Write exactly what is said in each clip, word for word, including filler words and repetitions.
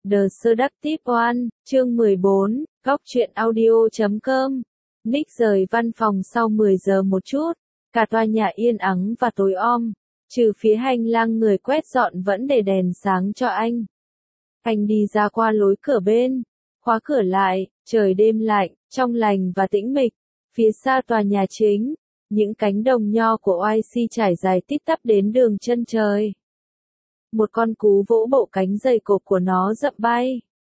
The Seductive One, chương mười bốn, góc truyện audio chấm com. Nick rời văn phòng sau mười giờ một chút, cả tòa nhà yên ắng và tối om, trừ phía hành lang người quét dọn vẫn để đèn sáng cho anh. Anh đi ra qua lối cửa bên, khóa cửa lại, trời đêm lạnh, trong lành và tĩnh mịch. Phía xa tòa nhà chính, những cánh đồng nho của oai xi trải dài tít tắp đến đường chân trời. Một con cú vỗ bộ cánh dày cộp của nó dậm bay.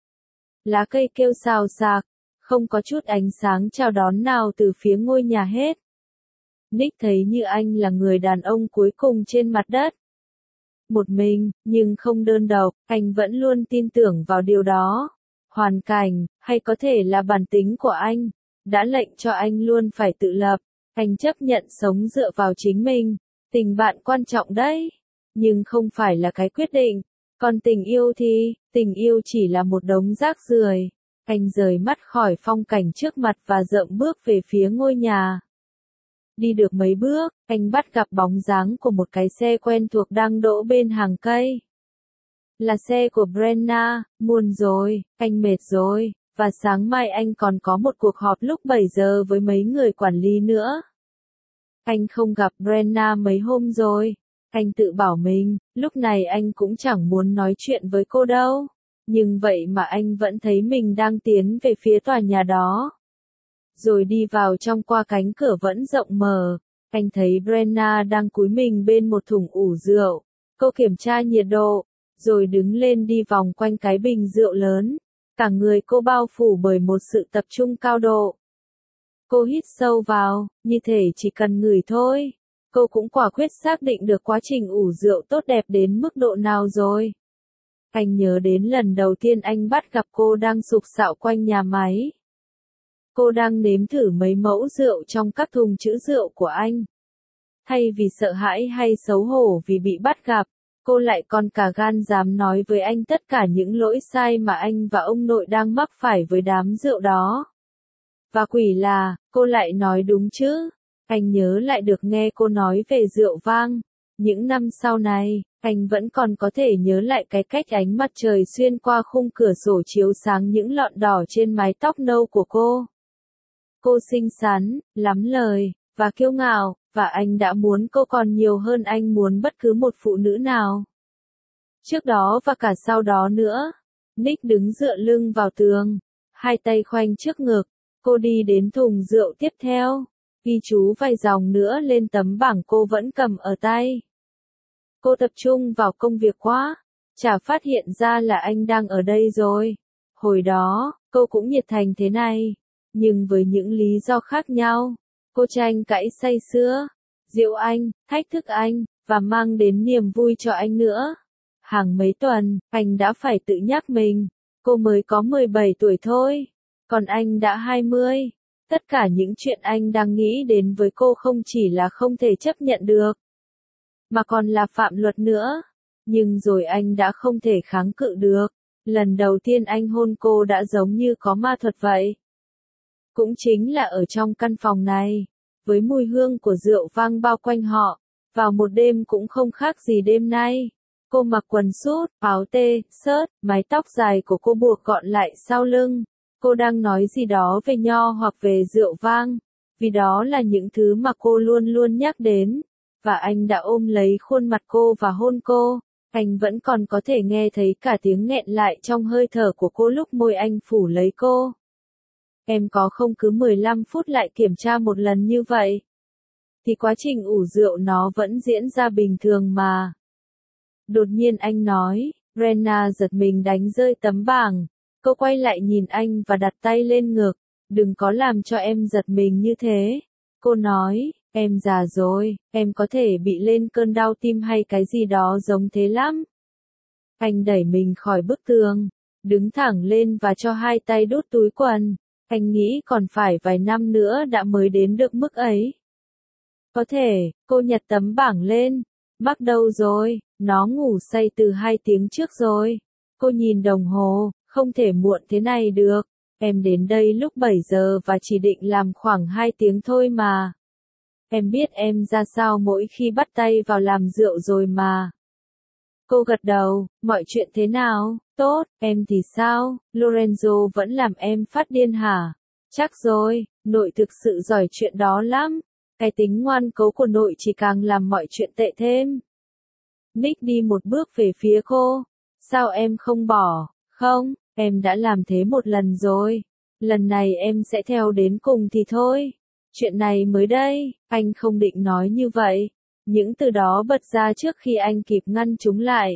Lá cây kêu xào xạc, không có chút ánh sáng chào đón nào từ phía ngôi nhà hết. Nick thấy như anh là người đàn ông cuối cùng trên mặt đất. Một mình, nhưng không đơn độc, anh vẫn luôn tin tưởng vào điều đó. Hoàn cảnh, hay có thể là bản tính của anh, đã lệnh cho anh luôn phải tự lập. Anh chấp nhận sống dựa vào chính mình. Tình bạn quan trọng đấy, nhưng không phải là cái quyết định. Còn tình yêu thì, tình yêu chỉ là một đống rác rưởi. Anh rời mắt khỏi phong cảnh trước mặt và dậm bước về phía ngôi nhà. Đi được mấy bước, anh bắt gặp bóng dáng của một cái xe quen thuộc đang đỗ bên hàng cây. Là xe của Brenna. Muộn rồi, anh mệt rồi, và sáng mai anh còn có một cuộc họp lúc bảy giờ với mấy người quản lý nữa. Anh không gặp Brenna mấy hôm rồi. Anh tự bảo mình, lúc này anh cũng chẳng muốn nói chuyện với cô đâu. Nhưng vậy mà anh vẫn thấy mình đang tiến về phía tòa nhà đó. Rồi đi vào trong qua cánh cửa vẫn rộng mở, anh thấy Brenna đang cúi mình bên một thùng ủ rượu. Cô kiểm tra nhiệt độ, rồi đứng lên đi vòng quanh cái bình rượu lớn. Cả người cô bao phủ bởi một sự tập trung cao độ. Cô hít sâu vào, như thể chỉ cần ngửi thôi. Cô cũng quả quyết xác định được quá trình ủ rượu tốt đẹp đến mức độ nào rồi. Anh nhớ đến lần đầu tiên anh bắt gặp cô đang sục sạo quanh nhà máy. Cô đang nếm thử mấy mẫu rượu trong các thùng trữ rượu của anh. Thay vì sợ hãi hay xấu hổ vì bị bắt gặp, cô lại còn cả gan dám nói với anh tất cả những lỗi sai mà anh và ông nội đang mắc phải với đám rượu đó. Và quỷ là, cô lại nói đúng chứ. Anh nhớ lại được nghe cô nói về rượu vang. Những năm sau này, anh vẫn còn có thể nhớ lại cái cách ánh mặt trời xuyên qua khung cửa sổ chiếu sáng những lọn đỏ trên mái tóc nâu của cô. Cô xinh xắn, lắm lời, và kiêu ngạo, và anh đã muốn cô còn nhiều hơn anh muốn bất cứ một phụ nữ nào. Trước đó và cả sau đó nữa, Nick đứng dựa lưng vào tường, hai tay khoanh trước ngực. Cô đi đến thùng rượu tiếp theo, ghi chú vài dòng nữa lên tấm bảng cô vẫn cầm ở tay. Cô tập trung vào công việc quá, chả phát hiện ra là anh đang ở đây rồi. Hồi đó, cô cũng nhiệt thành thế này, nhưng với những lý do khác nhau. Cô tranh cãi say sưa, giễu anh, thách thức anh, và mang đến niềm vui cho anh nữa. Hàng mấy tuần, anh đã phải tự nhắc mình, cô mới có mười bảy tuổi thôi, còn anh đã hai mươi. Tất cả những chuyện anh đang nghĩ đến với cô không chỉ là không thể chấp nhận được, mà còn là phạm luật nữa. Nhưng rồi anh đã không thể kháng cự được. Lần đầu tiên anh hôn cô đã giống như có ma thuật vậy. Cũng chính là ở trong căn phòng này, với mùi hương của rượu vang bao quanh họ, vào một đêm cũng không khác gì đêm nay. Cô mặc quần sút, áo tê, sớt, mái tóc dài của cô buộc gọn lại sau lưng. Cô đang nói gì đó về nho hoặc về rượu vang, vì đó là những thứ mà cô luôn luôn nhắc đến. Và anh đã ôm lấy khuôn mặt cô và hôn cô. Anh vẫn còn có thể nghe thấy cả tiếng nghẹn lại trong hơi thở của cô lúc môi anh phủ lấy cô. Em có không cứ mười lăm phút lại kiểm tra một lần như vậy? Thì quá trình ủ rượu nó vẫn diễn ra bình thường mà. Đột nhiên anh nói, Brenna giật mình đánh rơi tấm bảng. Cô quay lại nhìn anh và đặt tay lên ngực. Đừng có làm cho em giật mình như thế. Cô nói, em già rồi, em có thể bị lên cơn đau tim hay cái gì đó giống thế lắm. Anh đẩy mình khỏi bức tường, đứng thẳng lên và cho hai tay đút túi quần. Anh nghĩ còn phải vài năm nữa đã mới đến được mức ấy. Có thể, cô nhặt tấm bảng lên. Bắt đầu rồi, nó ngủ say từ hai tiếng trước rồi. Cô nhìn đồng hồ, không thể muộn thế này được. Em đến đây lúc bảy giờ và chỉ định làm khoảng hai tiếng thôi mà. Em biết em ra sao mỗi khi bắt tay vào làm rượu rồi mà. Cô gật đầu, mọi chuyện thế nào? tốt, em thì sao, Lorenzo vẫn làm em phát điên hả? Chắc rồi, nội thực sự giỏi chuyện đó lắm. Cái tính ngoan cố của nội chỉ càng làm mọi chuyện tệ thêm. Nick đi một bước về phía cô. Sao em không bỏ? Không, em đã làm thế một lần rồi. Lần này em sẽ theo đến cùng thì thôi. Chuyện này mới đây, anh không định nói như vậy. Những từ đó bật ra trước khi anh kịp ngăn chúng lại.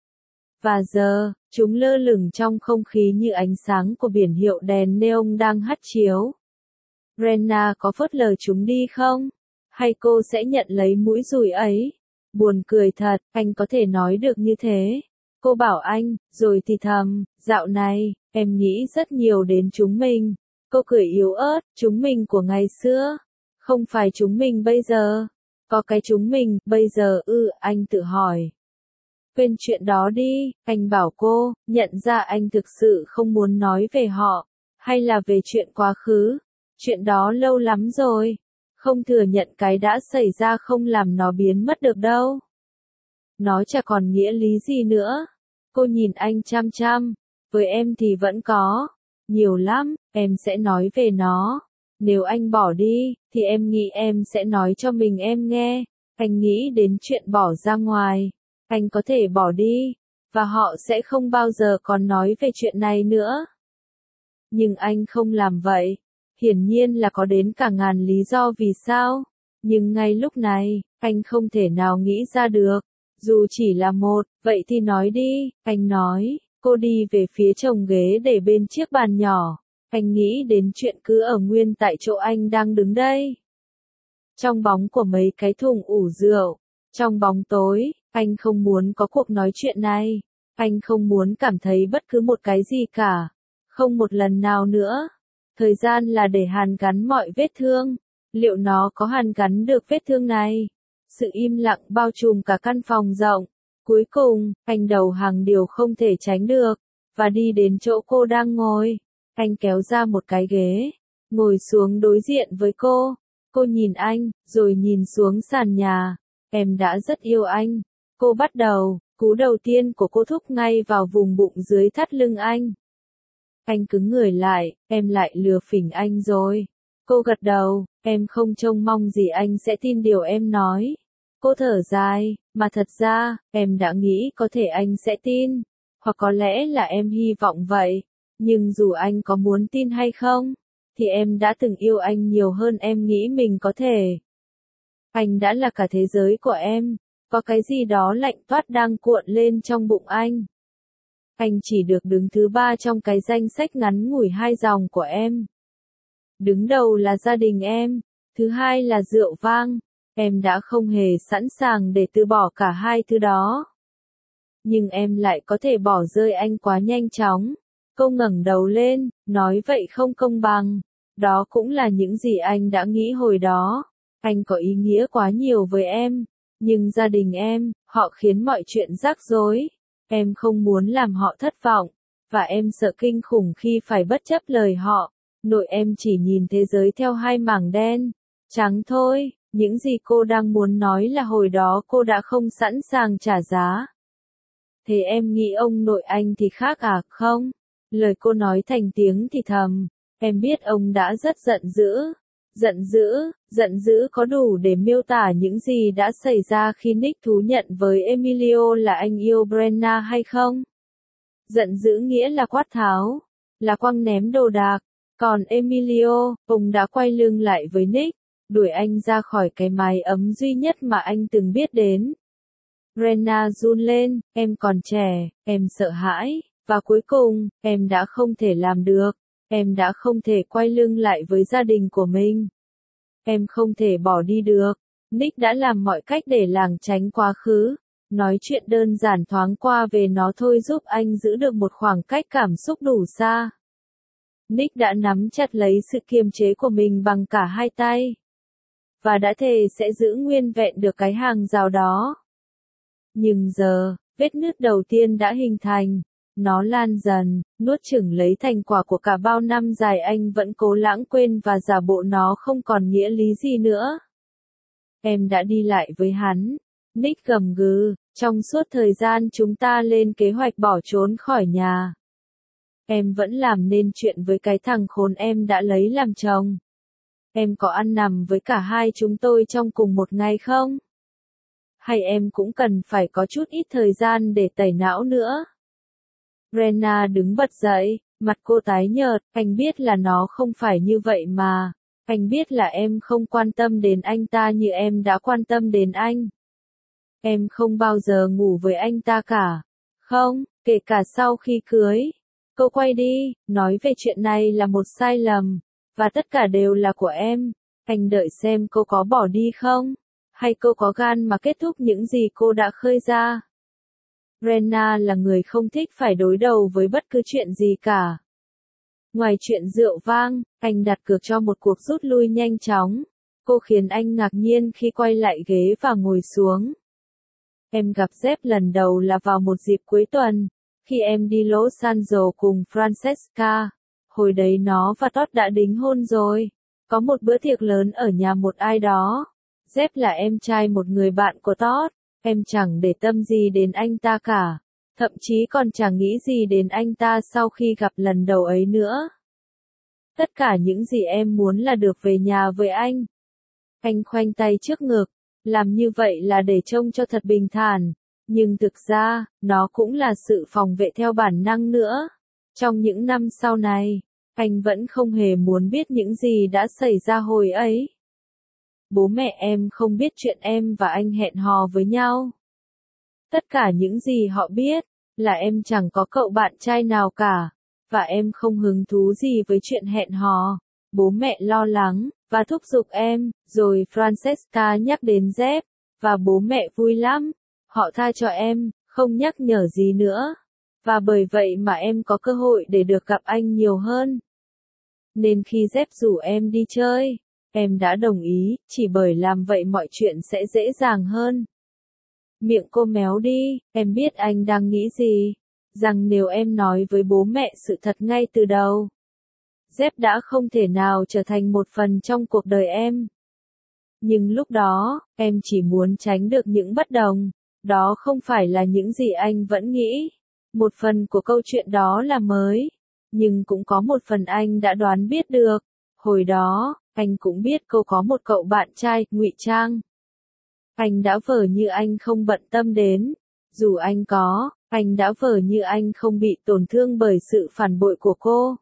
Và giờ, chúng lơ lửng trong không khí như ánh sáng của biển hiệu đèn neon đang hắt chiếu. Brenna có phớt lờ chúng đi không? Hay cô sẽ nhận lấy mũi dùi ấy? Buồn cười thật, anh có thể nói được như thế. Cô bảo anh, rồi thì thầm, dạo này, em nghĩ rất nhiều đến chúng mình. Cô cười yếu ớt, chúng mình của ngày xưa. Không phải chúng mình bây giờ. Có cái chúng mình, bây giờ ư, anh tự hỏi. Quên chuyện đó đi, anh bảo cô, nhận ra anh thực sự không muốn nói về họ. Hay là về chuyện quá khứ. Chuyện đó lâu lắm rồi. Không thừa nhận cái đã xảy ra không làm nó biến mất được đâu. Nó chả còn nghĩa lý gì nữa. Cô nhìn anh chăm chăm. Với em thì vẫn có. Nhiều lắm, em sẽ nói về nó. Nếu anh bỏ đi, thì em nghĩ em sẽ nói cho mình em nghe. Anh nghĩ đến chuyện bỏ ra ngoài. Anh có thể bỏ đi. Và họ sẽ không bao giờ còn nói về chuyện này nữa. Nhưng anh không làm vậy. Hiển nhiên là có đến cả ngàn lý do vì sao. Nhưng ngay lúc này, anh không thể nào nghĩ ra được. Dù chỉ là một, vậy thì nói đi, anh nói. Cô đi về phía chồng ghế để bên chiếc bàn nhỏ. Anh nghĩ đến chuyện cứ ở nguyên tại chỗ anh đang đứng đây. Trong bóng của mấy cái thùng ủ rượu. Trong bóng tối, anh không muốn có cuộc nói chuyện này. Anh không muốn cảm thấy bất cứ một cái gì cả. Không một lần nào nữa. Thời gian là để hàn gắn mọi vết thương. Liệu nó có hàn gắn được vết thương này? Sự im lặng bao trùm cả căn phòng rộng. Cuối cùng, anh đầu hàng điều không thể tránh được. Và đi đến chỗ cô đang ngồi. Anh kéo ra một cái ghế. Ngồi xuống đối diện với cô. Cô nhìn anh, rồi nhìn xuống sàn nhà. Em đã rất yêu anh. Cô bắt đầu, cú đầu tiên của cô thúc ngay vào vùng bụng dưới thắt lưng anh. Anh cứng người lại, em lại lừa phỉnh anh rồi. Cô gật đầu, em không trông mong gì anh sẽ tin điều em nói. Cô thở dài, mà thật ra, em đã nghĩ có thể anh sẽ tin. Hoặc có lẽ là em hy vọng vậy. Nhưng dù anh có muốn tin hay không, thì em đã từng yêu anh nhiều hơn em nghĩ mình có thể. Anh đã là cả thế giới của em. Có cái gì đó lạnh toát đang cuộn lên trong bụng anh. Anh chỉ được đứng thứ ba trong cái danh sách ngắn ngủi hai dòng của em. Đứng đầu là gia đình em, thứ hai là rượu vang. Em đã không hề sẵn sàng để từ bỏ cả hai thứ đó. Nhưng em lại có thể bỏ rơi anh quá nhanh chóng. Cô ngẩng đầu lên, nói vậy không công bằng. Đó cũng là những gì anh đã nghĩ hồi đó. Anh có ý nghĩa quá nhiều với em. Nhưng gia đình em, họ khiến mọi chuyện rắc rối. Em không muốn làm họ thất vọng. Và em sợ kinh khủng khi phải bất chấp lời họ. Nội em chỉ nhìn thế giới theo hai mảng đen. Trắng thôi, những gì cô đang muốn nói là hồi đó cô đã không sẵn sàng trả giá. Thế em nghĩ ông nội anh thì khác à, không? Lời cô nói thành tiếng thì thầm. Em biết ông đã rất giận dữ. Giận dữ, giận dữ có đủ để miêu tả những gì đã xảy ra khi Nick thú nhận với Emilio là anh yêu Brenna hay không? Giận dữ nghĩa là quát tháo, là quăng ném đồ đạc. Còn Emilio, ông đã quay lưng lại với Nick, đuổi anh ra khỏi cái mái ấm duy nhất mà anh từng biết đến. Brenna run lên, em còn trẻ, em sợ hãi, và cuối cùng, em đã không thể làm được. Em đã không thể quay lưng lại với gia đình của mình. Em không thể bỏ đi được. Nick đã làm mọi cách để lảng tránh quá khứ. Nói chuyện đơn giản thoáng qua về nó thôi giúp anh giữ được một khoảng cách cảm xúc đủ xa. Nick đã nắm chặt lấy sự kiềm chế của mình bằng cả hai tay. Và đã thề sẽ giữ nguyên vẹn được cái hàng rào đó. Nhưng giờ, vết nứt đầu tiên đã hình thành. Nó lan dần, nuốt chửng lấy thành quả của cả bao năm dài anh vẫn cố lãng quên và giả bộ nó không còn nghĩa lý gì nữa. Em đã đi lại với hắn. Nick gầm gừ, trong suốt thời gian chúng ta lên kế hoạch bỏ trốn khỏi nhà. Em vẫn làm nên chuyện với cái thằng khốn em đã lấy làm chồng. Em có ăn nằm với cả hai chúng tôi trong cùng một ngày không? Hay em cũng cần phải có chút ít thời gian để tẩy não nữa? Brenna đứng bật dậy, mặt cô tái nhợt, anh biết là nó không phải như vậy mà. Anh biết là em không quan tâm đến anh ta như em đã quan tâm đến anh. Em không bao giờ ngủ với anh ta cả. Không, kể cả sau khi cưới. Cô quay đi, nói về chuyện này là một sai lầm. Và tất cả đều là của em. Anh đợi xem cô có bỏ đi không? Hay cô có gan mà kết thúc những gì cô đã khơi ra? Brenna là người không thích phải đối đầu với bất cứ chuyện gì cả. Ngoài chuyện rượu vang, anh đặt cược cho một cuộc rút lui nhanh chóng. Cô khiến anh ngạc nhiên khi quay lại ghế và ngồi xuống. Em gặp Jeff lần đầu là vào một dịp cuối tuần, khi em đi Los Angeles cùng Francesca. Hồi đấy nó và Todd đã đính hôn rồi. Có một bữa tiệc lớn ở nhà một ai đó. Jeff là em trai một người bạn của Todd. Em chẳng để tâm gì đến anh ta cả. Thậm chí còn chẳng nghĩ gì đến anh ta sau khi gặp lần đầu ấy nữa. Tất cả những gì em muốn là được về nhà với anh. Anh khoanh tay trước ngực. Làm như vậy là để trông cho thật bình thản. Nhưng thực ra, nó cũng là sự phòng vệ theo bản năng nữa. Trong những năm sau này, anh vẫn không hề muốn biết những gì đã xảy ra hồi ấy. Bố mẹ em không biết chuyện em và anh hẹn hò với nhau. Tất cả những gì họ biết, là em chẳng có cậu bạn trai nào cả, và em không hứng thú gì với chuyện hẹn hò. Bố mẹ lo lắng, và thúc giục em, rồi Francesca nhắc đến Jeff, và bố mẹ vui lắm. Họ tha cho em, không nhắc nhở gì nữa. Và bởi vậy mà em có cơ hội để được gặp anh nhiều hơn. Nên khi Jeff rủ em đi chơi, em đã đồng ý, chỉ bởi làm vậy mọi chuyện sẽ dễ dàng hơn. Miệng cô méo đi, em biết anh đang nghĩ gì. Rằng nếu em nói với bố mẹ sự thật ngay từ đầu, Jeff đã không thể nào trở thành một phần trong cuộc đời em. Nhưng lúc đó, em chỉ muốn tránh được những bất đồng. Đó không phải là những gì anh vẫn nghĩ. Một phần của câu chuyện đó là mới. Nhưng cũng có một phần anh đã đoán biết được. Hồi đó, anh cũng biết cô có một cậu bạn trai, ngụy trang. Anh đã vờ như anh không bận tâm đến. Dù anh có, anh đã vờ như anh không bị tổn thương bởi sự phản bội của cô.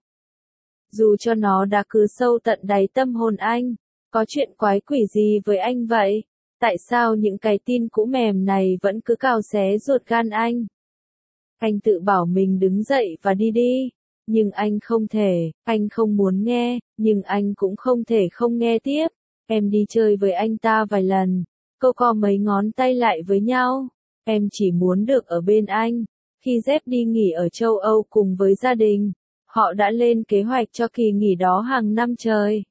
Dù cho nó đã cứ sâu tận đáy tâm hồn anh. Có chuyện quái quỷ gì với anh vậy? Tại sao những cái tin cũ mềm này vẫn cứ cào xé ruột gan anh? Anh tự bảo mình đứng dậy và đi đi. Nhưng anh không thể, anh không muốn nghe, nhưng anh cũng không thể không nghe tiếp. Em đi chơi với anh ta vài lần. Cô co mấy ngón tay lại với nhau. Em chỉ muốn được ở bên anh. Khi Jeff đi nghỉ ở châu Âu cùng với gia đình, họ đã lên kế hoạch cho kỳ nghỉ đó hàng năm trời.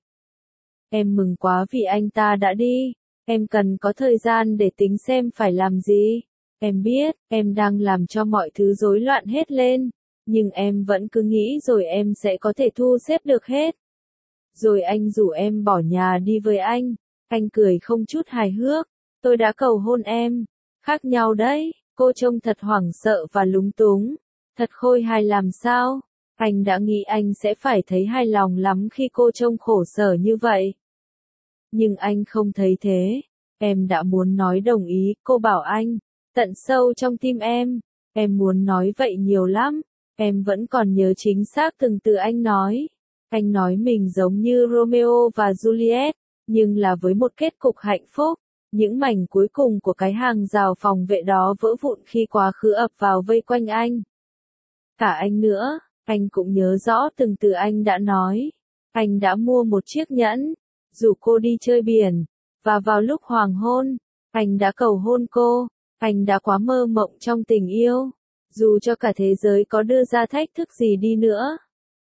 Em mừng quá vì anh ta đã đi. Em cần có thời gian để tính xem phải làm gì. Em biết, em đang làm cho mọi thứ rối loạn hết lên. Nhưng em vẫn cứ nghĩ rồi em sẽ có thể thu xếp được hết. Rồi anh rủ em bỏ nhà đi với anh. Anh cười không chút hài hước. Tôi đã cầu hôn em. Khác nhau đấy. Cô trông thật hoảng sợ và lúng túng. Thật khôi hài làm sao? Anh đã nghĩ anh sẽ phải thấy hài lòng lắm khi cô trông khổ sở như vậy. Nhưng anh không thấy thế. Em đã muốn nói đồng ý, cô bảo anh. Tận sâu trong tim em. Em muốn nói vậy nhiều lắm. Em vẫn còn nhớ chính xác từng từ anh nói. Anh nói mình giống như Romeo và Juliet, nhưng là với một kết cục hạnh phúc. Những mảnh cuối cùng của cái hàng rào phòng vệ đó vỡ vụn khi quá khứ ập vào vây quanh anh. Cả anh nữa, anh cũng nhớ rõ từng từ anh đã nói. Anh đã mua một chiếc nhẫn, rủ cô đi chơi biển, và vào lúc hoàng hôn, anh đã cầu hôn cô. Anh đã quá mơ mộng trong tình yêu. Dù cho cả thế giới có đưa ra thách thức gì đi nữa,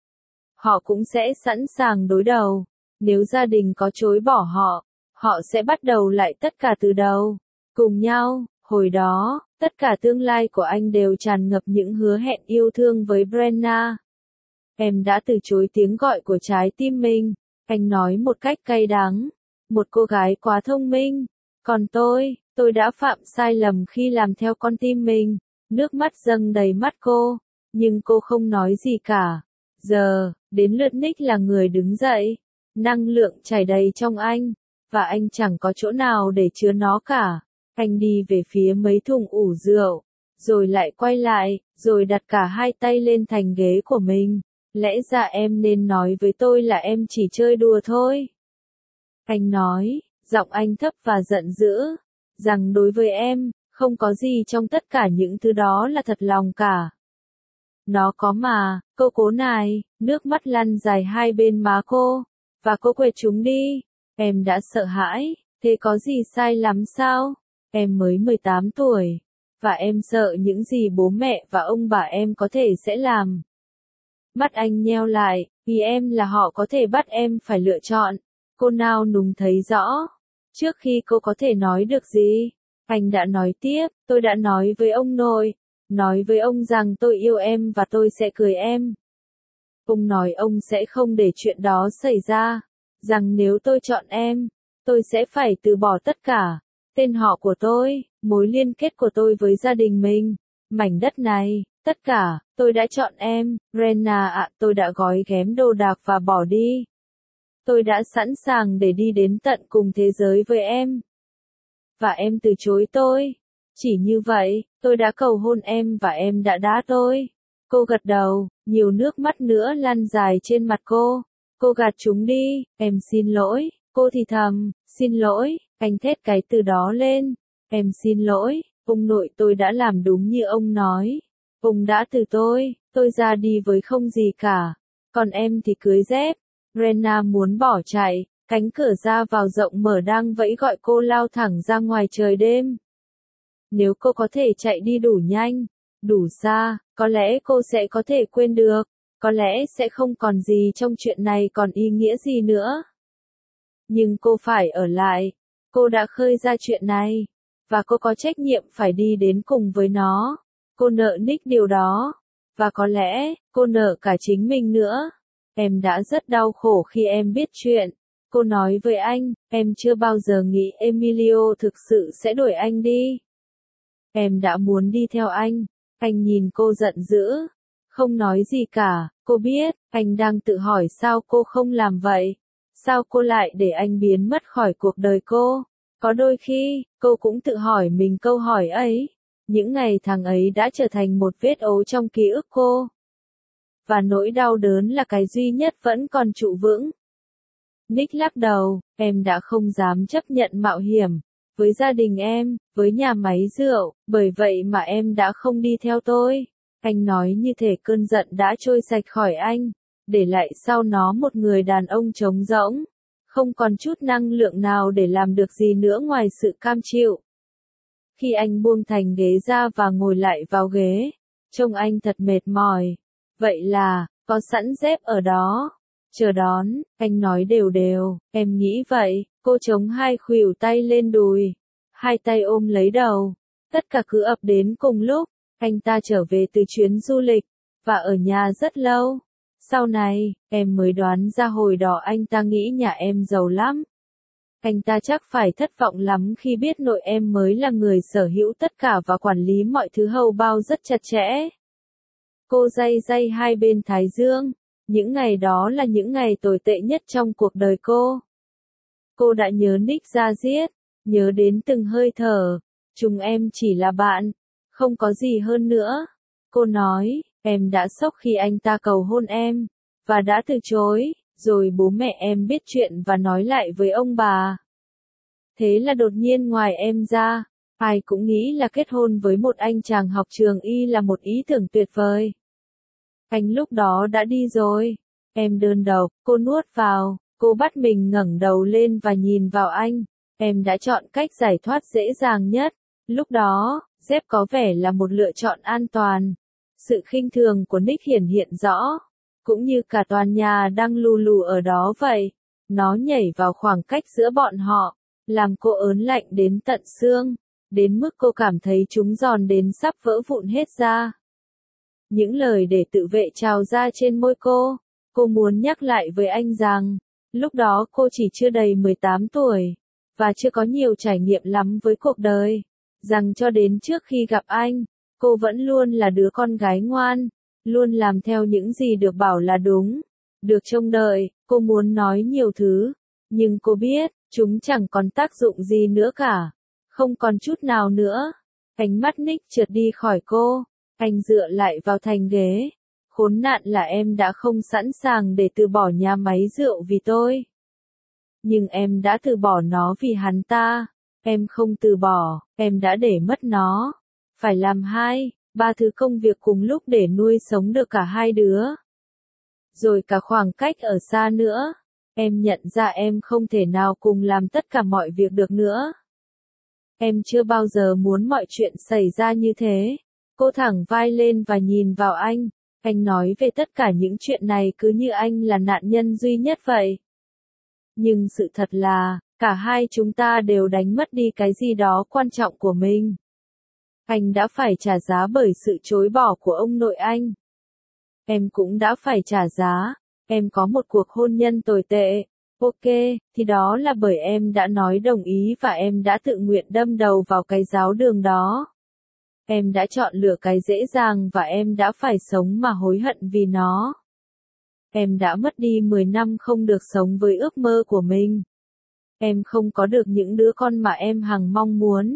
họ cũng sẽ sẵn sàng đối đầu. Nếu gia đình có chối bỏ họ, họ sẽ bắt đầu lại tất cả từ đầu. Cùng nhau, hồi đó, tất cả tương lai của anh đều tràn ngập những hứa hẹn yêu thương với Brenna. Em đã từ chối tiếng gọi của trái tim mình. Anh nói một cách cay đắng. Một cô gái quá thông minh. Còn tôi, Tôi đã phạm sai lầm khi làm theo con tim mình. Nước mắt dâng đầy mắt cô, nhưng cô không nói gì cả. Giờ, đến lượt Nick là người đứng dậy. Năng lượng chảy đầy trong anh, và anh chẳng có chỗ nào để chứa nó cả. Anh đi về phía mấy thùng ủ rượu, rồi lại quay lại, rồi đặt cả hai tay lên thành ghế của mình. Lẽ ra em nên nói với tôi là em chỉ chơi đùa thôi. Anh nói, giọng anh thấp và giận dữ, rằng đối với em, không có gì trong tất cả những thứ đó là thật lòng cả. Nó có mà, cô cố nài, nước mắt lăn dài hai bên má cô, và cô quệt chúng đi. Em đã sợ hãi, thế có gì sai lắm sao? Em mới mười tám tuổi, và em sợ những gì bố mẹ và ông bà em có thể sẽ làm. Mắt anh nheo lại, vì em là họ có thể bắt em phải lựa chọn. Cô nao núng thấy rõ. Trước khi cô có thể nói được gì, anh đã nói tiếp, tôi đã nói với ông nội, nói với ông rằng tôi yêu em và tôi sẽ cưới em. Ông nói ông sẽ không để chuyện đó xảy ra, rằng nếu tôi chọn em, tôi sẽ phải từ bỏ tất cả, tên họ của tôi, mối liên kết của tôi với gia đình mình, mảnh đất này, tất cả, tôi đã chọn em, Rena ạ, tôi đã gói ghém đồ đạc và bỏ đi. Tôi đã sẵn sàng để đi đến tận cùng thế giới với em. Và em từ chối tôi. Chỉ như vậy, tôi đã cầu hôn em và em đã đá tôi. Cô gật đầu, nhiều nước mắt nữa lăn dài trên mặt cô. Cô gạt chúng đi, em xin lỗi. Cô thì thầm, xin lỗi, anh thét cái từ đó lên. Em xin lỗi, ông nội tôi đã làm đúng như ông nói. Ông đã từ tôi, tôi ra đi với không gì cả. Còn em thì cưới dép. Rena muốn bỏ chạy, cánh cửa ra vào rộng mở đang vẫy gọi cô lao thẳng ra ngoài trời đêm. Nếu cô có thể chạy đi đủ nhanh, đủ xa, có lẽ cô sẽ có thể quên được, có lẽ sẽ không còn gì trong chuyện này còn ý nghĩa gì nữa. Nhưng cô phải ở lại, cô đã khơi ra chuyện này, và cô có trách nhiệm phải đi đến cùng với nó. Cô nợ Nick điều đó, và có lẽ, cô nợ cả chính mình nữa. Em đã rất đau khổ khi em biết chuyện. Cô nói với anh, em chưa bao giờ nghĩ Emilio thực sự sẽ đuổi anh đi. Em đã muốn đi theo anh. Anh nhìn cô giận dữ. Không nói gì cả, cô biết, anh đang tự hỏi sao cô không làm vậy. Sao cô lại để anh biến mất khỏi cuộc đời cô. Có đôi khi, cô cũng tự hỏi mình câu hỏi ấy. Những ngày tháng ấy đã trở thành một vết ố trong ký ức cô. Và nỗi đau đớn là cái duy nhất vẫn còn trụ vững. Nick lắc đầu, em đã không dám chấp nhận mạo hiểm. Với gia đình em, với nhà máy rượu, bởi vậy mà em đã không đi theo tôi. Anh nói như thể cơn giận đã trôi sạch khỏi anh, để lại sau nó một người đàn ông trống rỗng. Không còn chút năng lượng nào để làm được gì nữa ngoài sự cam chịu. Khi anh buông thành ghế ra và ngồi lại vào ghế, trông anh thật mệt mỏi. Vậy là, có sẵn dép ở đó. Chờ đón, anh nói đều đều, em nghĩ vậy, cô chống hai khuỷu tay lên đùi. Hai tay ôm lấy đầu. Tất cả cứ ập đến cùng lúc, anh ta trở về từ chuyến du lịch, và ở nhà rất lâu. Sau này, em mới đoán ra hồi đó anh ta nghĩ nhà em giàu lắm. Anh ta chắc phải thất vọng lắm khi biết nội em mới là người sở hữu tất cả và quản lý mọi thứ hầu bao rất chặt chẽ. Cô day day hai bên thái dương. Những ngày đó là những ngày tồi tệ nhất trong cuộc đời cô. Cô đã nhớ Nick ra giết, nhớ đến từng hơi thở. Chúng em chỉ là bạn, không có gì hơn nữa. Cô nói, em đã sốc khi anh ta cầu hôn em, và đã từ chối, rồi bố mẹ em biết chuyện và nói lại với ông bà. Thế là đột nhiên ngoài em ra, ai cũng nghĩ là kết hôn với một anh chàng học trường y là một ý tưởng tuyệt vời. Anh lúc đó đã đi rồi. Em đơn độc, cô nuốt vào, cô bắt mình ngẩng đầu lên và nhìn vào anh. Em đã chọn cách giải thoát dễ dàng nhất. Lúc đó, dép có vẻ là một lựa chọn an toàn. Sự khinh thường của Nick hiển hiện rõ. Cũng như cả toàn nhà đang lù lù ở đó vậy. Nó nhảy vào khoảng cách giữa bọn họ, làm cô ớn lạnh đến tận xương. Đến mức cô cảm thấy chúng giòn đến sắp vỡ vụn hết ra. Những lời để tự vệ trào ra trên môi cô. Cô muốn nhắc lại với anh rằng, lúc đó cô chỉ chưa đầy mười tám tuổi, và chưa có nhiều trải nghiệm lắm với cuộc đời. Rằng cho đến trước khi gặp anh, cô vẫn luôn là đứa con gái ngoan, luôn làm theo những gì được bảo là đúng, được trông đợi. Cô muốn nói nhiều thứ, nhưng cô biết, chúng chẳng còn tác dụng gì nữa cả. Không còn chút nào nữa. Ánh mắt Nick trượt đi khỏi cô, anh dựa lại vào thành ghế. Khốn nạn là em đã không sẵn sàng để từ bỏ nhà máy rượu vì tôi. Nhưng em đã từ bỏ nó vì hắn ta. Em không từ bỏ, em đã để mất nó. Phải làm hai, ba thứ công việc cùng lúc để nuôi sống được cả hai đứa. Rồi cả khoảng cách ở xa nữa. Em nhận ra em không thể nào cùng làm tất cả mọi việc được nữa. Em chưa bao giờ muốn mọi chuyện xảy ra như thế. Cô thẳng vai lên và nhìn vào anh. Anh nói về tất cả những chuyện này cứ như anh là nạn nhân duy nhất vậy. Nhưng sự thật là, cả hai chúng ta đều đánh mất đi cái gì đó quan trọng của mình. Anh đã phải trả giá bởi sự chối bỏ của ông nội anh. Em cũng đã phải trả giá. Em có một cuộc hôn nhân tồi tệ. Ok, thì đó là bởi em đã nói đồng ý và em đã tự nguyện đâm đầu vào cái giáo đường đó. Em đã chọn lựa cái dễ dàng và em đã phải sống mà hối hận vì nó. Em đã mất đi mười năm không được sống với ước mơ của mình. Em không có được những đứa con mà em hằng mong muốn.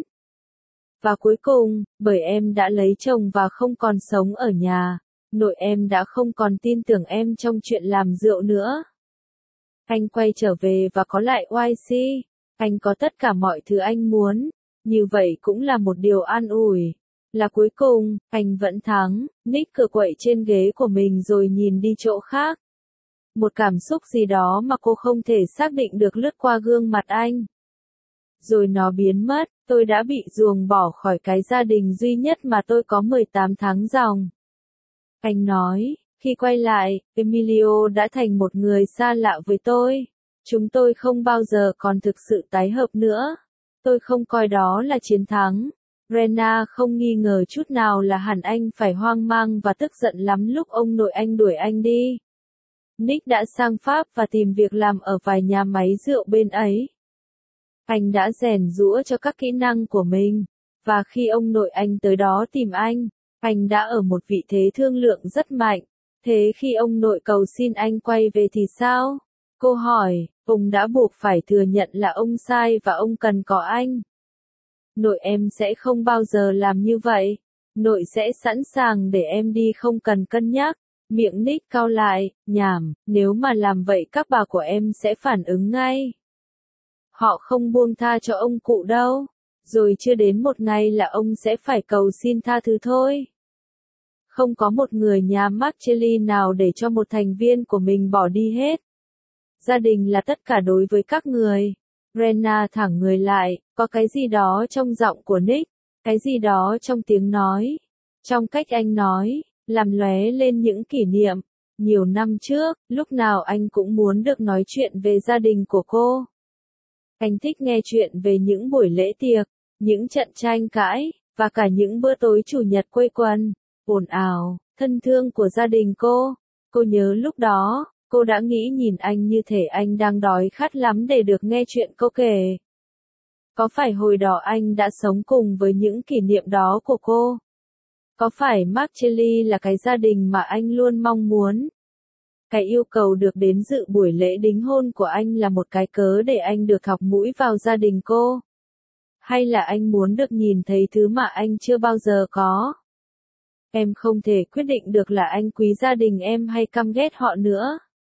Và cuối cùng, bởi em đã lấy chồng và không còn sống ở nhà, nội em đã không còn tin tưởng em trong chuyện làm rượu nữa. Anh quay trở về và có lại Y C. Anh có tất cả mọi thứ anh muốn. Như vậy cũng là một điều an ủi. Là cuối cùng, anh vẫn thắng. Nick cựa quậy trên ghế của mình rồi nhìn đi chỗ khác. Một cảm xúc gì đó mà cô không thể xác định được lướt qua gương mặt anh. Rồi nó biến mất. Tôi đã bị ruồng bỏ khỏi cái gia đình duy nhất mà tôi có mười tám tháng dòng. Anh nói, khi quay lại, Emilio đã thành một người xa lạ với tôi. Chúng tôi không bao giờ còn thực sự tái hợp nữa. Tôi không coi đó là chiến thắng. Rena không nghi ngờ chút nào là hẳn anh phải hoang mang và tức giận lắm lúc ông nội anh đuổi anh đi. Nick đã sang Pháp và tìm việc làm ở vài nhà máy rượu bên ấy. Anh đã rèn giũa cho các kỹ năng của mình. Và khi ông nội anh tới đó tìm anh, anh đã ở một vị thế thương lượng rất mạnh. Thế khi ông nội cầu xin anh quay về thì sao? Cô hỏi, ông đã buộc phải thừa nhận là ông sai và ông cần có anh. Nội em sẽ không bao giờ làm như vậy. Nội sẽ sẵn sàng để em đi không cần cân nhắc. Miệng Nick cau lại, nhảm, nếu mà làm vậy các bà của em sẽ phản ứng ngay. Họ không buông tha cho ông cụ đâu. Rồi chưa đến một ngày là ông sẽ phải cầu xin tha thứ thôi. Không có một người nhà Marcelli nào để cho một thành viên của mình bỏ đi hết. Gia đình là tất cả đối với các người. Rena thẳng người lại, có cái gì đó trong giọng của Nick, cái gì đó trong tiếng nói, trong cách anh nói, làm lóe lên những kỷ niệm. Nhiều năm trước, lúc nào anh cũng muốn được nói chuyện về gia đình của cô. Anh thích nghe chuyện về những buổi lễ tiệc, những trận tranh cãi, và cả những bữa tối chủ nhật quây quần, ồn ào, thân thương của gia đình cô. Cô nhớ lúc đó, cô đã nghĩ nhìn anh như thể anh đang đói khát lắm để được nghe chuyện cô kể. Có phải hồi đó anh đã sống cùng với những kỷ niệm đó của cô? Có phải Marcelli là cái gia đình mà anh luôn mong muốn? Cái yêu cầu được đến dự buổi lễ đính hôn của anh là một cái cớ để anh được thọc mũi vào gia đình cô? Hay là anh muốn được nhìn thấy thứ mà anh chưa bao giờ có? Em không thể quyết định được là anh quý gia đình em hay căm ghét họ nữa.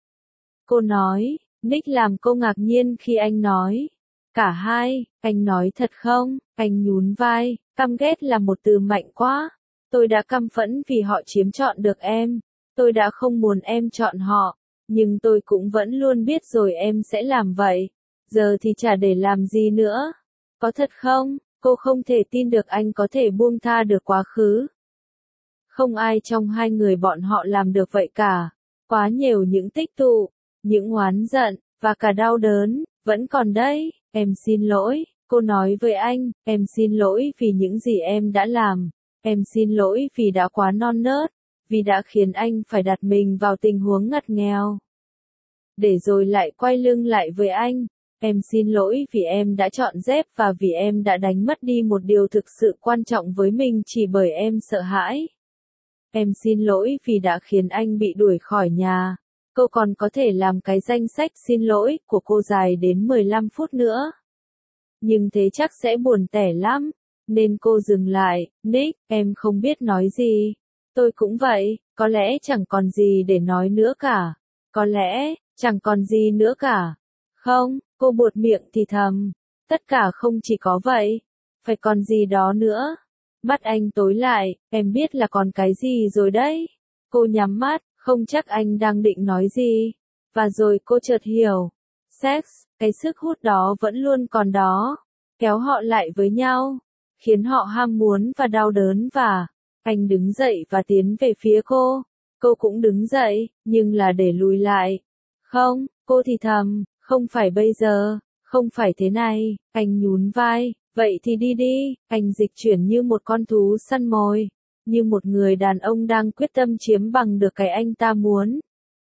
Cô nói, Nick làm cô ngạc nhiên khi anh nói. Cả hai, anh nói thật không? Anh nhún vai, căm ghét là một từ mạnh quá. Tôi đã căm phẫn vì họ chiếm trọn được em. Tôi đã không muốn em chọn họ. Nhưng tôi cũng vẫn luôn biết rồi em sẽ làm vậy. Giờ thì chả để làm gì nữa. Có thật không? Cô không thể tin được anh có thể buông tha được quá khứ. Không ai trong hai người bọn họ làm được vậy cả. Quá nhiều những tích tụ, những oán giận, và cả đau đớn, vẫn còn đấy. Em xin lỗi, cô nói với anh, em xin lỗi vì những gì em đã làm. Em xin lỗi vì đã quá non nớt, vì đã khiến anh phải đặt mình vào tình huống ngặt nghèo. Để rồi lại quay lưng lại với anh. Em xin lỗi vì em đã chọn dép và vì em đã đánh mất đi một điều thực sự quan trọng với mình chỉ bởi em sợ hãi. Em xin lỗi vì đã khiến anh bị đuổi khỏi nhà. Cô còn có thể làm cái danh sách xin lỗi của cô dài đến mười lăm phút nữa. Nhưng thế chắc sẽ buồn tẻ lắm. Nên cô dừng lại. Nick, em không biết nói gì. Tôi cũng vậy, có lẽ chẳng còn gì để nói nữa cả. Có lẽ, chẳng còn gì nữa cả. Không, cô buột miệng thì thầm. Tất cả không chỉ có vậy. Phải còn gì đó nữa. Mắt anh tối lại, em biết là còn cái gì rồi đấy. Cô nhắm mắt, không chắc anh đang định nói gì. Và rồi cô chợt hiểu. Sex, cái sức hút đó vẫn luôn còn đó. Kéo họ lại với nhau. Khiến họ ham muốn và đau đớn và... Anh đứng dậy và tiến về phía cô. Cô cũng đứng dậy, nhưng là để lùi lại. Không, cô thì thầm, không phải bây giờ, không phải thế này. Anh nhún vai, vậy thì đi đi. Anh dịch chuyển như một con thú săn mồi. Như một người đàn ông đang quyết tâm chiếm bằng được cái anh ta muốn.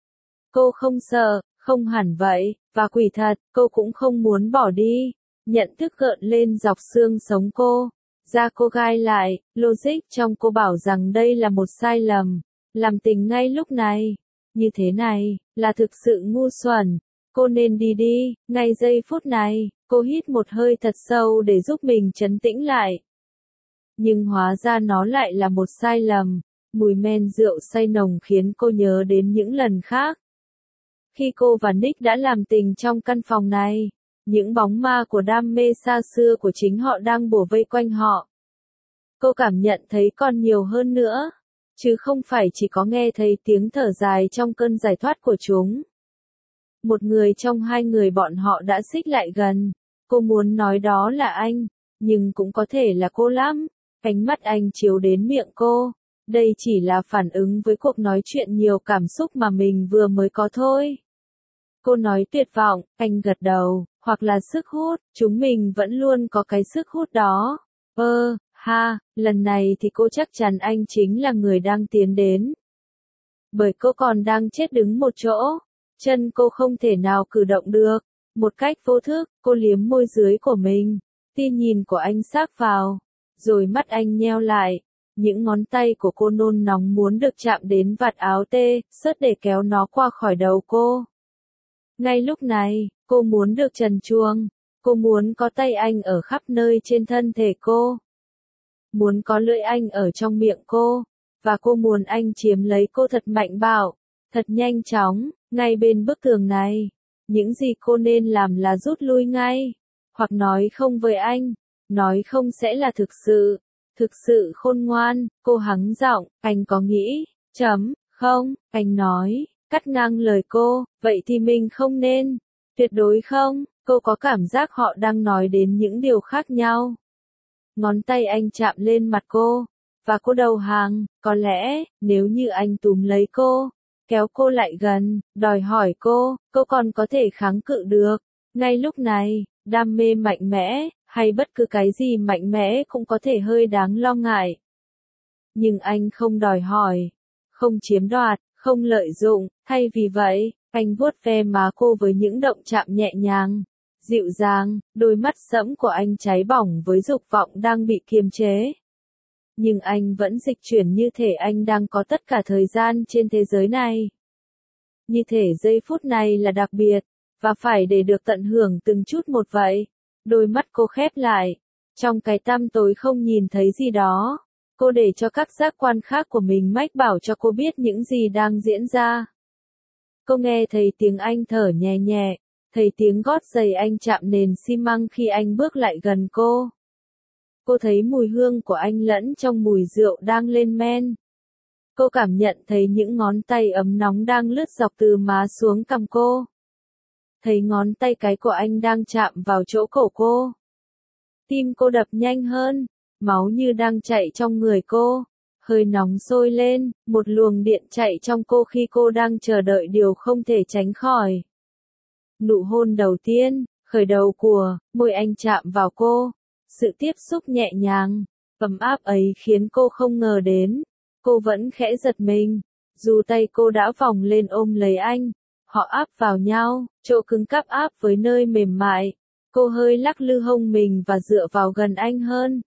Cô không sợ, không hẳn vậy, và quỷ thật, cô cũng không muốn bỏ đi. Nhận thức gợn lên dọc xương sống cô. Da cô gai lại, logic trong cô bảo rằng đây là một sai lầm. Làm tình ngay lúc này, như thế này, là thực sự ngu xuẩn. Cô nên đi đi, ngay giây phút này. Cô hít một hơi thật sâu để giúp mình trấn tĩnh lại. Nhưng hóa ra nó lại là một sai lầm. Mùi men rượu say nồng khiến cô nhớ đến những lần khác. Khi cô và Nick đã làm tình trong căn phòng này. Những bóng ma của đam mê xa xưa của chính họ đang bủa vây quanh họ. Cô cảm nhận thấy còn nhiều hơn nữa. Chứ không phải chỉ có nghe thấy tiếng thở dài trong cơn giải thoát của chúng. Một người trong hai người bọn họ đã xích lại gần. Cô muốn nói đó là anh. Nhưng cũng có thể là cô lắm. Ánh mắt anh chiếu đến miệng cô. Đây chỉ là phản ứng với cuộc nói chuyện nhiều cảm xúc mà mình vừa mới có thôi. Cô nói tuyệt vọng, anh gật đầu, hoặc là sức hút, chúng mình vẫn luôn có cái sức hút đó. Ơ, ha, lần này thì cô chắc chắn anh chính là người đang tiến đến. Bởi cô còn đang chết đứng một chỗ, chân cô không thể nào cử động được. Một cách vô thức, cô liếm môi dưới của mình, tia nhìn của anh sáp vào, rồi mắt anh nheo lại. Những ngón tay của cô nôn nóng muốn được chạm đến vạt áo tê, sớt để kéo nó qua khỏi đầu cô. Ngay lúc này, cô muốn được trần truồng. Cô muốn có tay anh ở khắp nơi trên thân thể cô. Muốn có lưỡi anh ở trong miệng cô. Và cô muốn anh chiếm lấy cô thật mạnh bạo, thật nhanh chóng, ngay bên bức tường này. Những gì cô nên làm là rút lui ngay. Hoặc nói không với anh. Nói không sẽ là thực sự. Thực sự khôn ngoan, cô hắng giọng, anh có nghĩ, chấm, không, anh nói. Cắt ngang lời cô, vậy thì mình không nên. Tuyệt đối không, cô có cảm giác họ đang nói đến những điều khác nhau. Ngón tay anh chạm lên mặt cô, và cô đầu hàng, có lẽ, nếu như anh túm lấy cô, kéo cô lại gần, đòi hỏi cô, cô còn có thể kháng cự được. Ngay lúc này, đam mê mạnh mẽ, hay bất cứ cái gì mạnh mẽ cũng có thể hơi đáng lo ngại. Nhưng anh không đòi hỏi, không chiếm đoạt, không lợi dụng, thay vì vậy, anh vuốt ve má cô với những động chạm nhẹ nhàng, dịu dàng, đôi mắt sẫm của anh cháy bỏng với dục vọng đang bị kiềm chế. Nhưng anh vẫn dịch chuyển như thể anh đang có tất cả thời gian trên thế giới này. Như thể giây phút này là đặc biệt, và phải để được tận hưởng từng chút một vậy. Đôi mắt cô khép lại, trong cái tăm tối không nhìn thấy gì đó. Cô để cho các giác quan khác của mình mách bảo cho cô biết những gì đang diễn ra. Cô nghe thấy tiếng anh thở nhẹ nhẹ, thấy tiếng gót giày anh chạm nền xi măng khi anh bước lại gần cô. Cô thấy mùi hương của anh lẫn trong mùi rượu đang lên men. Cô cảm nhận thấy những ngón tay ấm nóng đang lướt dọc từ má xuống cằm cô. Thấy ngón tay cái của anh đang chạm vào chỗ cổ cô. Tim cô đập nhanh hơn, máu như đang chạy trong người cô. Hơi nóng sôi lên, một luồng điện chạy trong cô khi cô đang chờ đợi điều không thể tránh khỏi. Nụ hôn đầu tiên, khởi đầu của, môi anh chạm vào cô. Sự tiếp xúc nhẹ nhàng, ấm áp ấy khiến cô không ngờ đến. Cô vẫn khẽ giật mình, dù tay cô đã vòng lên ôm lấy anh, Họ áp vào nhau, chỗ cứng cáp áp với nơi mềm mại. Cô hơi lắc lư hông mình và dựa vào gần anh hơn.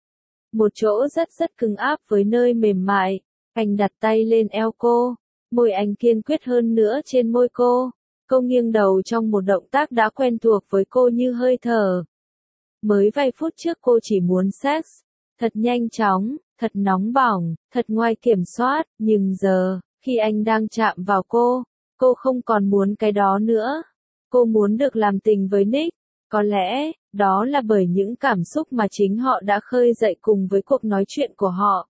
Một chỗ rất rất cứng áp với nơi mềm mại. Anh đặt tay lên eo cô. Môi anh kiên quyết hơn nữa trên môi cô. Cô nghiêng đầu trong một động tác đã quen thuộc với cô như hơi thở. Mới vài phút trước cô chỉ muốn sex. Thật nhanh chóng, thật nóng bỏng, thật ngoài kiểm soát. Nhưng giờ, khi anh đang chạm vào cô, cô không còn muốn cái đó nữa. Cô muốn được làm tình với Nick. Có lẽ, đó là bởi những cảm xúc mà chính họ đã khơi dậy cùng với cuộc nói chuyện của họ.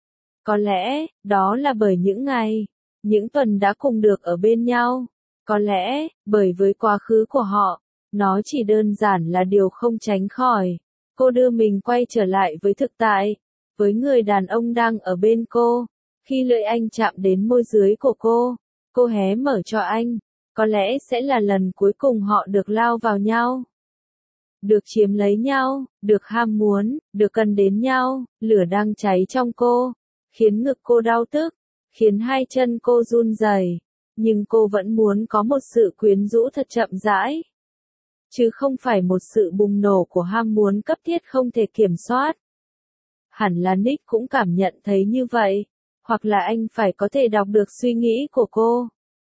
Có lẽ, đó là bởi những ngày, những tuần đã cùng được ở bên nhau. Có lẽ, bởi với quá khứ của họ, nó chỉ đơn giản là điều không tránh khỏi. Cô đưa mình quay trở lại với thực tại, với người đàn ông đang ở bên cô. Khi lưỡi anh chạm đến môi dưới của cô, cô hé mở cho anh. Có lẽ sẽ là lần cuối cùng họ được lao vào nhau. Được chiếm lấy nhau, được ham muốn, được cần đến nhau, lửa đang cháy trong cô, khiến ngực cô đau tức, khiến hai chân cô run rẩy, nhưng cô vẫn muốn có một sự quyến rũ thật chậm rãi, chứ không phải một sự bùng nổ của ham muốn cấp thiết không thể kiểm soát. Hẳn là Nick cũng cảm nhận thấy như vậy, hoặc là anh phải có thể đọc được suy nghĩ của cô.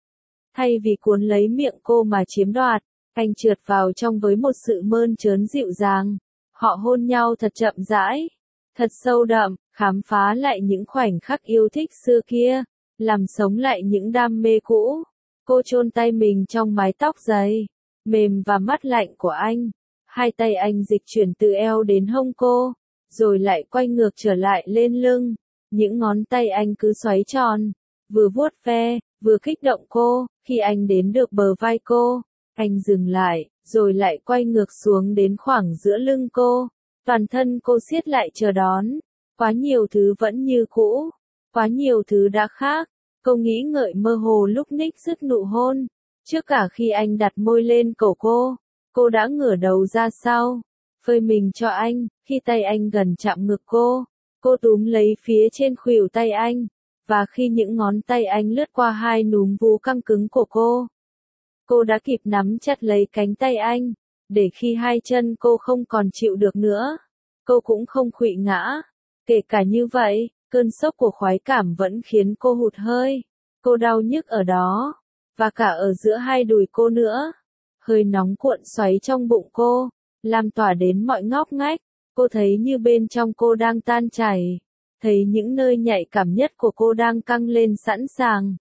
Thay vì cuốn lấy miệng cô mà chiếm đoạt, anh trượt vào trong với một sự mơn trớn dịu dàng. Họ hôn nhau thật chậm rãi, thật sâu đậm, khám phá lại những khoảnh khắc yêu thích xưa kia, làm sống lại những đam mê cũ. Cô chôn tay mình trong mái tóc dày, mềm và mát lạnh của anh. Hai tay anh dịch chuyển từ eo đến hông cô, rồi lại quay ngược trở lại lên lưng. Những ngón tay anh cứ xoáy tròn, vừa vuốt ve, vừa kích động cô. Khi anh đến được bờ vai cô, anh dừng lại, rồi lại quay ngược xuống đến khoảng giữa lưng cô. Toàn thân cô siết lại chờ đón. Quá nhiều thứ vẫn như cũ. Quá nhiều thứ đã khác. Cô nghĩ ngợi mơ hồ lúc Nick dứt nụ hôn. Trước cả khi anh đặt môi lên cổ cô, cô đã ngửa đầu ra sau, phơi mình cho anh. Khi tay anh gần chạm ngực cô, cô túm lấy phía trên khuỷu tay anh. Và khi những ngón tay anh lướt qua hai núm vú căng cứng của cô, cô đã kịp nắm chặt lấy cánh tay anh, để khi hai chân cô không còn chịu được nữa, cô cũng không khuỵu ngã. Kể cả như vậy, cơn sốc của khoái cảm vẫn khiến cô hụt hơi. Cô đau nhức ở đó, và cả ở giữa hai đùi cô nữa. Hơi nóng cuộn xoáy trong bụng cô, lan tỏa đến mọi ngóc ngách. Cô thấy như bên trong cô đang tan chảy, thấy những nơi nhạy cảm nhất của cô đang căng lên sẵn sàng.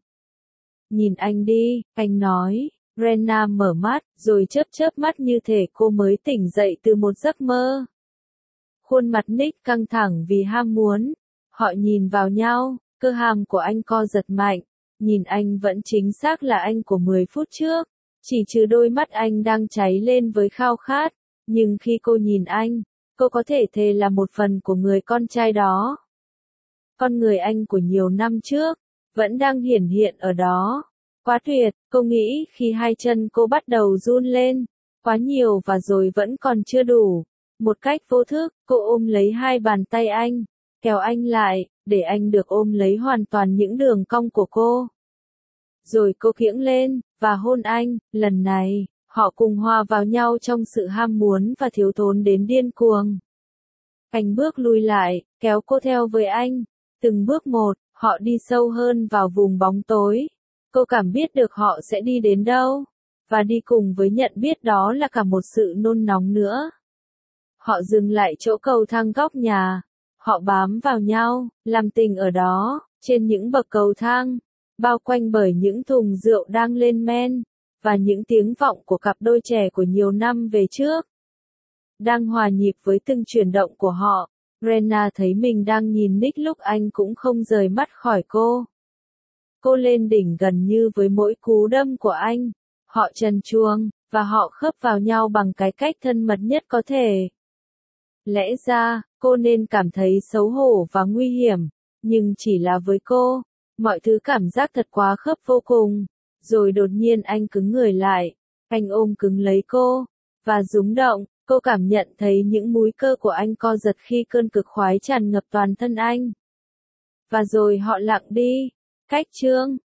Nhìn anh đi, anh nói. Rena mở mắt, rồi chớp chớp mắt như thể cô mới tỉnh dậy từ một giấc mơ. Khuôn mặt Nick căng thẳng vì ham muốn. Họ nhìn vào nhau, cơ hàm của anh co giật mạnh. Nhìn anh vẫn chính xác là anh của mười phút trước, chỉ trừ đôi mắt anh đang cháy lên với khao khát. Nhưng khi cô nhìn anh, cô có thể thề là một phần của người con trai đó. Con người anh của nhiều năm trước, vẫn đang hiển hiện ở đó. Quá tuyệt, cô nghĩ khi hai chân cô bắt đầu run lên. Quá nhiều và rồi vẫn còn chưa đủ. Một cách vô thức, cô ôm lấy hai bàn tay anh, kéo anh lại, để anh được ôm lấy hoàn toàn những đường cong của cô. Rồi cô kiễng lên, và hôn anh. Lần này, họ cùng hòa vào nhau trong sự ham muốn và thiếu thốn đến điên cuồng. Anh bước lùi lại, kéo cô theo với anh. Từng bước một, họ đi sâu hơn vào vùng bóng tối. Cô cảm biết được họ sẽ đi đến đâu, và đi cùng với nhận biết đó là cả một sự nôn nóng nữa. Họ dừng lại chỗ cầu thang góc nhà. Họ bám vào nhau, làm tình ở đó, trên những bậc cầu thang, bao quanh bởi những thùng rượu đang lên men, và những tiếng vọng của cặp đôi trẻ của nhiều năm về trước. Đang hòa nhịp với từng chuyển động của họ, Rena thấy mình đang nhìn Nick lúc anh cũng không rời mắt khỏi cô. Cô lên đỉnh gần như với mỗi cú đâm của anh. Họ trần truồng, và họ khớp vào nhau bằng cái cách thân mật nhất có thể. Lẽ ra, cô nên cảm thấy xấu hổ và nguy hiểm, nhưng chỉ là với cô, mọi thứ cảm giác thật quá khớp vô cùng. Rồi đột nhiên anh cứng người lại, anh ôm cứng lấy cô, và rúng động, cô cảm nhận thấy những múi cơ của anh co giật khi cơn cực khoái tràn ngập toàn thân anh. Và rồi họ lặng đi. Cách chương